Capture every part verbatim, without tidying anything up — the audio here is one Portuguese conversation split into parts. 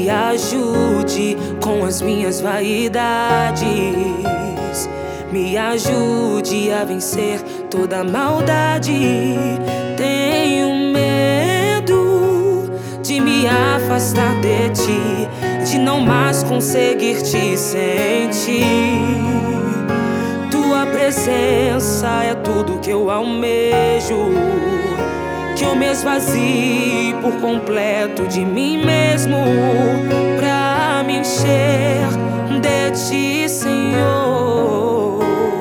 me ajude com as minhas vaidades. Me ajude a vencer toda maldade. Tenho medo de me afastar de ti, de não mais conseguir te sentir. Tua presença é tudo que eu almejo, que eu me esvazie por completo de mim mesmo, pra me encher de ti, Senhor.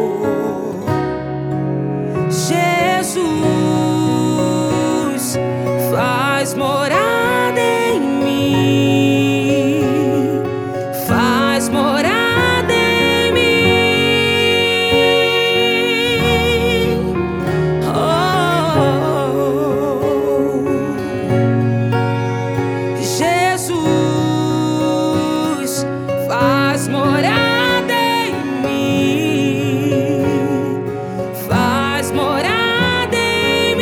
Jesus, faz morada em mim, faz morada em mim. Oh, Jesus, faz morada em mim, faz morada em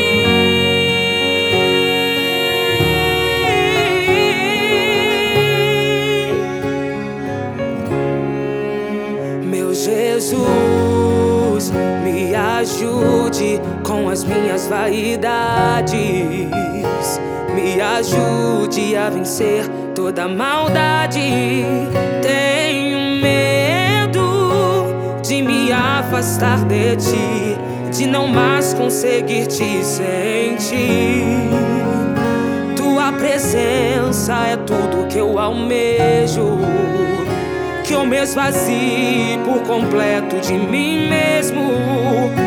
mim. Meu Jesus, me ajude com as minhas vaidades. Me ajude a vencer toda maldade. Tenho medo de me afastar de ti, de não mais conseguir te sentir. Tua presença é tudo que eu almejo, que eu me esvazie por completo de mim mesmo,